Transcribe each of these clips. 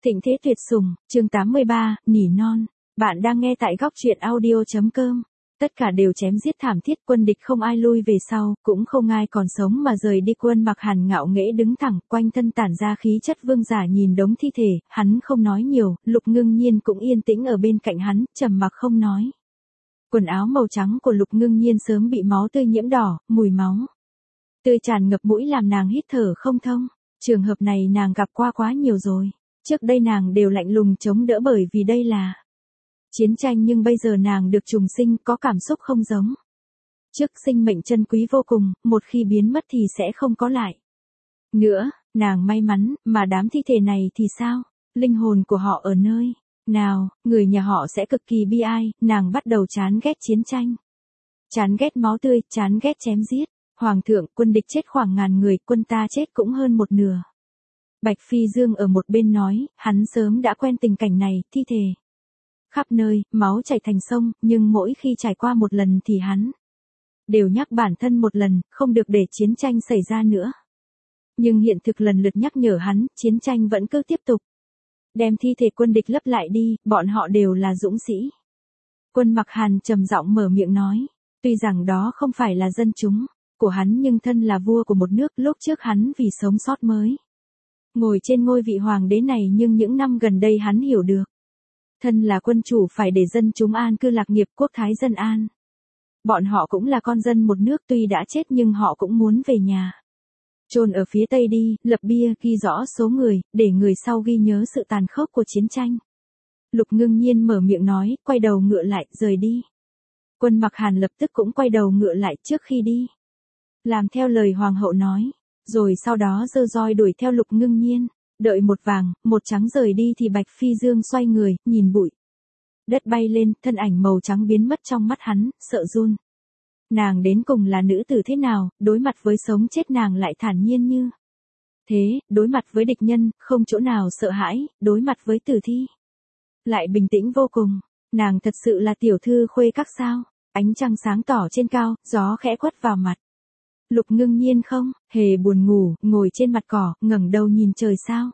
Thịnh thế tuyệt sủng, chương 83, nỉ non. Bạn đang nghe tại góc truyện audio.com. Tất cả đều chém giết thảm thiết, quân địch không ai lui về sau, cũng không ai còn sống mà rời đi. Quân Mặc Hàn ngạo nghễ đứng thẳng, quanh thân tản ra khí chất vương giả, nhìn đống thi thể, hắn không nói nhiều. Lục Ngưng Nhiên cũng yên tĩnh ở bên cạnh hắn, trầm mặc không nói. Quần áo màu trắng của Lục Ngưng Nhiên sớm bị máu tươi nhiễm đỏ, mùi máu tươi tràn ngập mũi làm nàng hít thở không thông. Trường hợp này nàng gặp qua quá nhiều rồi. Trước đây nàng đều lạnh lùng chống đỡ bởi vì đây là chiến tranh, nhưng bây giờ nàng được trùng sinh, có cảm xúc không giống. Trước sinh mệnh chân quý vô cùng, một khi biến mất thì sẽ không có lại nữa. Nàng may mắn, mà đám thi thể này thì sao? Linh hồn của họ ở nơi nào? Người nhà họ sẽ cực kỳ bi ai. Nàng bắt đầu chán ghét chiến tranh, chán ghét máu tươi, chán ghét chém giết. Hoàng thượng, quân địch chết khoảng 1000 người, quân ta chết cũng hơn một nửa. Bạch Phi Dương ở một bên nói, hắn sớm đã quen tình cảnh này, thi thể khắp nơi, máu chảy thành sông, nhưng mỗi khi trải qua một lần thì hắn đều nhắc bản thân một lần, không được để chiến tranh xảy ra nữa. Nhưng hiện thực lần lượt nhắc nhở hắn, chiến tranh vẫn cứ tiếp tục. Đem thi thể quân địch lấp lại đi, bọn họ đều là dũng sĩ. Quân Mặc Hàn trầm giọng mở miệng nói, tuy rằng đó không phải là dân chúng của hắn, nhưng thân là vua của một nước, lúc trước hắn vì sống sót mới ngồi trên ngôi vị hoàng đế này, nhưng những năm gần đây hắn hiểu được. Thân là quân chủ phải để dân chúng an cư lạc nghiệp, quốc thái dân an. Bọn họ cũng là con dân một nước, tuy đã chết nhưng họ cũng muốn về nhà. Chôn ở phía tây đi, lập bia ghi rõ số người, để người sau ghi nhớ sự tàn khốc của chiến tranh. Lục Ngưng Nhiên mở miệng nói, quay đầu ngựa lại, rời đi. Quân Mặc Hàn lập tức cũng quay đầu ngựa lại trước khi đi. Làm theo lời hoàng hậu nói. Rồi sau đó giơ roi đuổi theo Lục Ngưng Nhiên, đợi một vàng, một trắng rời đi thì Bạch Phi Dương xoay người, nhìn bụi đất bay lên, thân ảnh màu trắng biến mất trong mắt hắn, sợ run. Nàng đến cùng là nữ tử thế nào, đối mặt với sống chết nàng lại thản nhiên như thế, đối mặt với địch nhân, không chỗ nào sợ hãi, đối mặt với tử thi lại bình tĩnh vô cùng. Nàng thật sự là tiểu thư khuê các sao? Ánh trăng sáng tỏ trên cao, gió khẽ quất vào mặt. Lục Ngưng Nhiên không hề buồn ngủ, ngồi trên mặt cỏ, ngẩng đầu nhìn trời sao.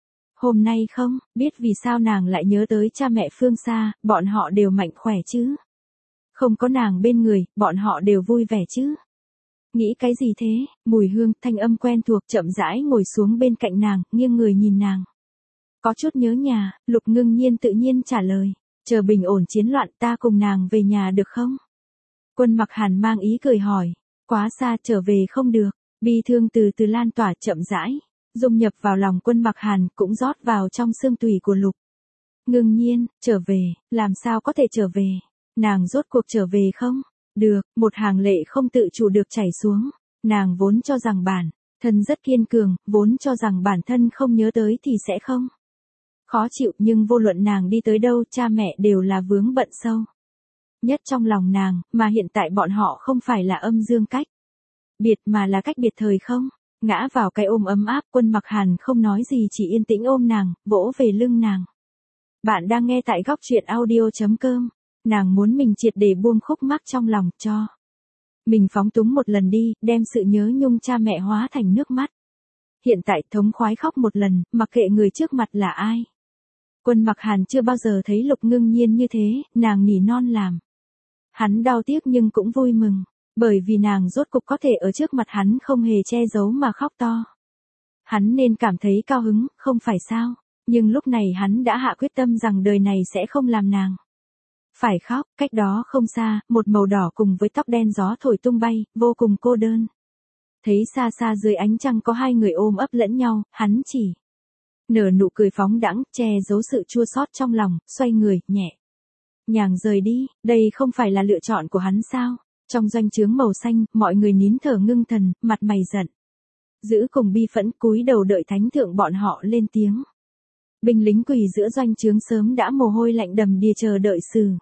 Hôm nay không biết vì sao nàng lại nhớ tới cha mẹ phương xa, bọn họ đều mạnh khỏe chứ? Không có nàng bên người, bọn họ đều vui vẻ chứ? Nghĩ cái gì thế? Mùi hương, thanh âm quen thuộc, chậm rãi ngồi xuống bên cạnh nàng, nghiêng người nhìn nàng. Có chút nhớ nhà. Lục Ngưng Nhiên tự nhiên trả lời, chờ bình ổn chiến loạn ta cùng nàng về nhà được không? Quân Mặc Hàn mang ý cười hỏi. Quá xa, trở về không được. Bi thương từ từ lan tỏa, chậm rãi dung nhập vào lòng Quân Mặc Hàn, cũng rót vào trong xương tủy của Lục Ngưng Nhiên. Trở về, làm sao có thể trở về? Nàng rốt cuộc trở về không? Được, một hàng lệ không tự chủ được chảy xuống. Nàng vốn cho rằng bản thân rất kiên cường, vốn cho rằng bản thân không nhớ tới thì sẽ không khó chịu, nhưng vô luận nàng đi tới đâu, cha mẹ đều là vướng bận sâu nhất trong lòng nàng, mà hiện tại bọn họ không phải là âm dương cách biệt mà là cách biệt thời không. Ngã vào cái ôm ấm áp, Quân Mặc Hàn không nói gì, chỉ yên tĩnh ôm nàng, vỗ về lưng nàng. Bạn đang nghe tại góc truyện audio.com. Nàng muốn mình triệt để buông khúc mắc trong lòng, cho mình phóng túng một lần đi, đem sự nhớ nhung cha mẹ hóa thành nước mắt. Hiện tại thống khoái khóc một lần, mặc kệ người trước mặt là ai. Quân Mặc Hàn chưa bao giờ thấy Lục Ngưng Nhiên như thế, nàng nỉ non làm hắn đau tiếc nhưng cũng vui mừng, bởi vì nàng rốt cục có thể ở trước mặt hắn không hề che giấu mà khóc to. Hắn nên cảm thấy cao hứng, không phải sao? Nhưng lúc này hắn đã hạ quyết tâm rằng đời này sẽ không làm nàng phải khóc. Cách đó không xa, một màu đỏ cùng với tóc đen gió thổi tung bay, vô cùng cô đơn. Thấy xa xa dưới ánh trăng có hai người ôm ấp lẫn nhau, hắn chỉ nở nụ cười phóng đãng, che giấu sự chua xót trong lòng, xoay người, nhẹ nhàng rời đi. Đây không phải là lựa chọn của hắn sao? Trong doanh trướng màu xanh, mọi người nín thở ngưng thần, mặt mày giận dữ cùng bi phẫn, cúi đầu đợi thánh thượng bọn họ lên tiếng. Binh lính quỳ giữa doanh trướng sớm đã mồ hôi lạnh đầm đìa chờ đợi xử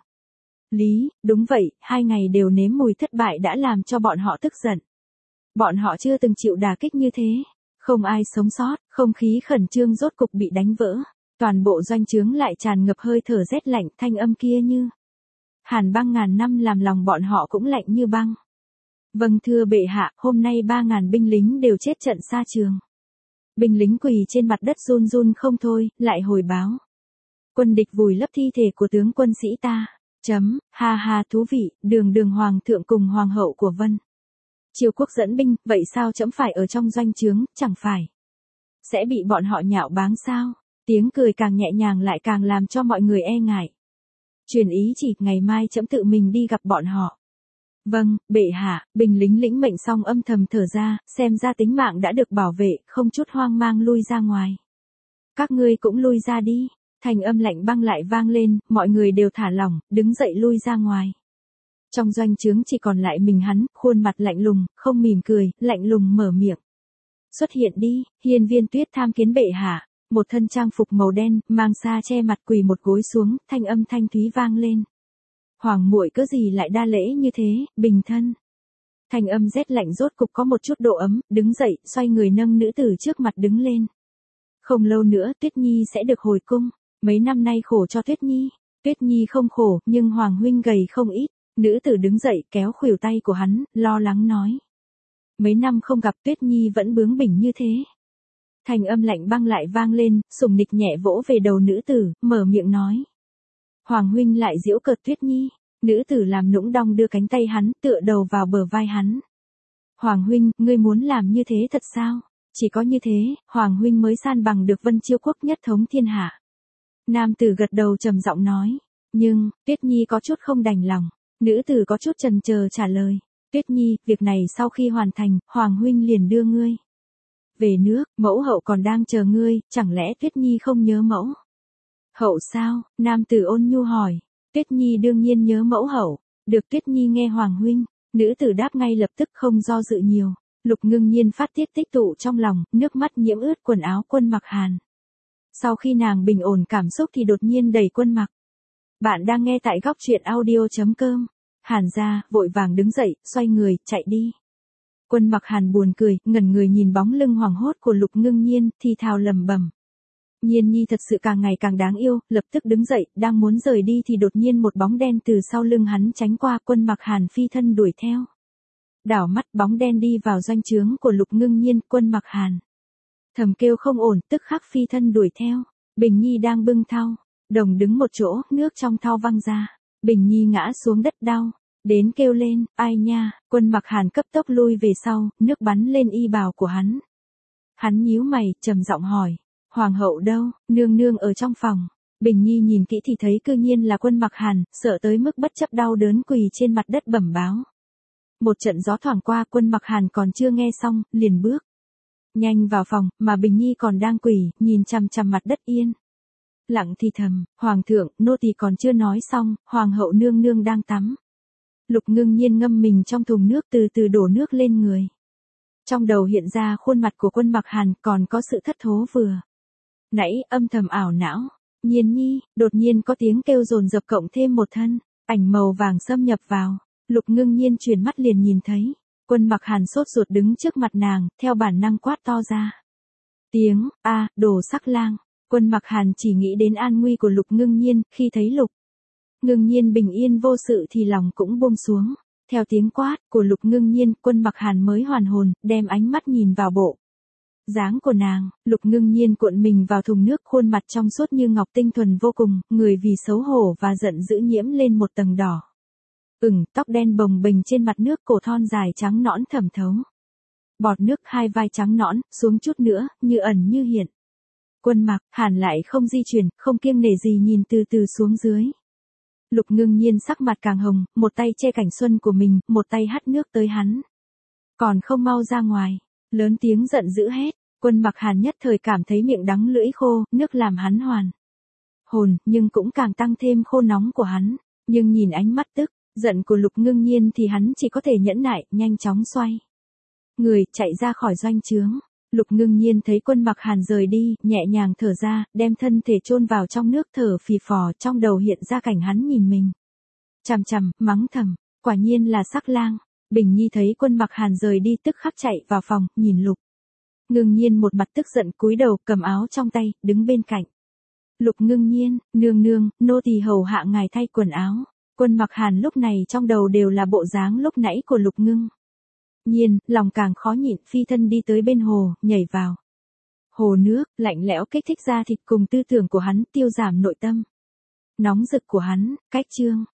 lý. Đúng vậy, 2 ngày đều nếm mùi thất bại đã làm cho bọn họ tức giận. Bọn họ chưa từng chịu đả kích như thế. Không ai sống sót, không khí khẩn trương rốt cục bị đánh vỡ. Toàn bộ doanh trướng lại tràn ngập hơi thở rét lạnh, thanh âm kia như hàn băng ngàn năm, làm lòng bọn họ cũng lạnh như băng. Vâng thưa bệ hạ, hôm nay 3000 binh lính đều chết trận xa trường. Binh lính quỳ trên mặt đất run run không thôi, lại hồi báo. Quân địch vùi lấp thi thể của tướng quân sĩ ta. Ha ha thú vị, đường hoàng thượng cùng hoàng hậu của Vân Chiêu quốc dẫn binh, vậy sao trẫm phải ở trong doanh trướng, chẳng phải sẽ bị bọn họ nhạo báng sao? Tiếng cười càng nhẹ nhàng lại càng làm cho mọi người e ngại. Truyền ý chỉ, ngày mai trẫm tự mình đi gặp bọn họ. Vâng, bệ hạ. Binh lính lĩnh mệnh xong âm thầm thở ra, xem ra tính mạng đã được bảo vệ, không chút hoang mang lui ra ngoài. Các ngươi cũng lui ra đi. Thanh âm lạnh băng lại vang lên, mọi người đều thả lỏng, đứng dậy lui ra ngoài. Trong doanh trướng chỉ còn lại mình hắn, khuôn mặt lạnh lùng, không mỉm cười, lạnh lùng mở miệng. Xuất hiện đi, Hiên Viên Tuyết tham kiến bệ hạ. Một thân trang phục màu đen, mang sa che mặt quỳ một gối xuống, thanh âm thanh thúy vang lên. Hoàng muội cớ gì lại đa lễ như thế, bình thân. Thanh âm rét lạnh rốt cục có một chút độ ấm, đứng dậy, xoay người nâng nữ tử trước mặt đứng lên. Không lâu nữa Tuyết Nhi sẽ được hồi cung. Mấy năm nay khổ cho Tuyết Nhi. Tuyết Nhi không khổ, nhưng Hoàng huynh gầy không ít. Nữ tử đứng dậy kéo khuỷu tay của hắn, lo lắng nói. Mấy năm không gặp Tuyết Nhi vẫn bướng bỉnh như thế. Thanh âm lạnh băng lại vang lên, sủng nịch nhẹ vỗ về đầu nữ tử, mở miệng nói. Hoàng huynh lại giễu cợt Tuyết Nhi. Nữ tử làm nũng đong đưa cánh tay hắn, tựa đầu vào bờ vai hắn. Hoàng huynh, ngươi muốn làm như thế thật sao? Chỉ có như thế, Hoàng huynh mới san bằng được Vân Chiêu quốc nhất thống thiên hạ. Nam tử gật đầu trầm giọng nói. Nhưng, Tuyết Nhi có chút không đành lòng. Nữ tử có chút chần chờ trả lời. Tuyết Nhi, việc này sau khi hoàn thành, Hoàng huynh liền đưa ngươi về nước, mẫu hậu còn đang chờ ngươi, chẳng lẽ Tuyết Nhi không nhớ mẫu hậu sao? Nam tử ôn nhu hỏi. Tuyết Nhi đương nhiên nhớ mẫu hậu. Được Tuyết Nhi nghe Hoàng huynh. Nữ tử đáp ngay lập tức không do dự nhiều. Lục Ngưng Nhiên phát tiết tích tụ trong lòng, nước mắt nhiễm ướt quần áo Quân Mặc Hàn. Sau khi nàng bình ổn cảm xúc thì đột nhiên đẩy Quân Mặc. Bạn đang nghe tại góc truyện audio.com. Hàn ra, vội vàng đứng dậy, xoay người, chạy đi. Quân Mặc Hàn buồn cười, ngẩn người nhìn bóng lưng hoảng hốt của Lục Ngưng Nhiên, thì thào lẩm bẩm. Nhiên Nhi thật sự càng ngày càng đáng yêu, lập tức đứng dậy, đang muốn rời đi thì đột nhiên một bóng đen từ sau lưng hắn tránh qua. Quân Mặc Hàn phi thân đuổi theo. Đảo mắt bóng đen đi vào doanh trướng của Lục Ngưng Nhiên. Quân Mặc Hàn thầm kêu không ổn, tức khắc phi thân đuổi theo. Bình Nhi đang bưng thau, đồng đứng một chỗ, nước trong thau văng ra. Bình Nhi ngã xuống đất đau, đến kêu lên, ai nha. Quân Mặc Hàn cấp tốc lui về sau, nước bắn lên y bào của hắn. Hắn nhíu mày, trầm giọng hỏi. Hoàng hậu đâu? Nương nương ở trong phòng. Bình Nhi nhìn kỹ thì thấy cư nhiên là Quân Mặc Hàn, sợ tới mức bất chấp đau đớn quỳ trên mặt đất bẩm báo. Một trận gió thoảng qua, Quân Mặc Hàn còn chưa nghe xong, liền bước nhanh vào phòng, mà Bình Nhi còn đang quỳ, nhìn chằm chằm mặt đất yên lặng thì thầm. Hoàng thượng, nô tỳ còn chưa nói xong, hoàng hậu nương nương đang tắm. Lục Ngưng Nhiên ngâm mình trong thùng nước, từ từ đổ nước lên người. Trong đầu hiện ra khuôn mặt của Quân Mặc Hàn, còn có sự thất thố vừa nãy, âm thầm ảo não. Nhiên Nhi, đột nhiên có tiếng kêu dồn dập cộng thêm một thân ảnh màu vàng xâm nhập vào. Lục Ngưng Nhiên chuyển mắt liền nhìn thấy Quân Mặc Hàn sốt ruột đứng trước mặt nàng, theo bản năng quát to ra. Tiếng, a, đồ sắc lang. Quân Mặc Hàn chỉ nghĩ đến an nguy của Lục Ngưng Nhiên, khi thấy Lục Ngưng Nhiên bình yên vô sự thì lòng cũng buông xuống. Theo tiếng quát của Lục Ngưng Nhiên, Quân Mặc Hàn mới hoàn hồn, đem ánh mắt nhìn vào bộ dáng của nàng. Lục Ngưng Nhiên cuộn mình vào thùng nước, khuôn mặt trong suốt như ngọc, tinh thuần vô cùng, người vì xấu hổ và giận dữ nhiễm lên một tầng đỏ ửng, tóc đen bồng bềnh trên mặt nước, cổ thon dài trắng nõn thẩm thấu bọt nước, hai vai trắng nõn, xuống chút nữa, như ẩn như hiện. Quân Mặc Hàn lại không di chuyển, không kiêng nể gì nhìn từ từ xuống dưới. Lục Ngưng Nhiên sắc mặt càng hồng, một tay che cảnh xuân của mình, một tay hắt nước tới hắn. Còn không mau ra ngoài, lớn tiếng giận dữ hét. Quân Mặc Hàn nhất thời cảm thấy miệng đắng lưỡi khô, nước làm hắn hoàn hồn, nhưng cũng càng tăng thêm khô nóng của hắn. Nhưng nhìn ánh mắt tức giận của Lục Ngưng Nhiên thì hắn chỉ có thể nhẫn nại, nhanh chóng xoay người, chạy ra khỏi doanh trướng. Lục Ngưng Nhiên thấy Quân Mặc Hàn rời đi, nhẹ nhàng thở ra, đem thân thể chôn vào trong nước, thở phì phò, trong đầu hiện ra cảnh hắn nhìn mình chằm chằm, mắng thầm, quả nhiên là sắc lang. Bình Nhi thấy Quân Mặc Hàn rời đi tức khắc chạy vào phòng, nhìn Lục Ngưng Nhiên một mặt tức giận, cúi đầu, cầm áo trong tay, đứng bên cạnh. Lục Ngưng Nhiên, nương nương, nô tỳ hầu hạ ngài thay quần áo. Quân Mặc Hàn lúc này trong đầu đều là bộ dáng lúc nãy của Lục Ngưng Nhiên, lòng càng khó nhịn, phi thân đi tới bên hồ, nhảy vào Hồ nước, lạnh lẽo kích thích da thịt cùng tư tưởng của hắn, tiêu giảm nội tâm. Nóng rực của hắn, cách chương.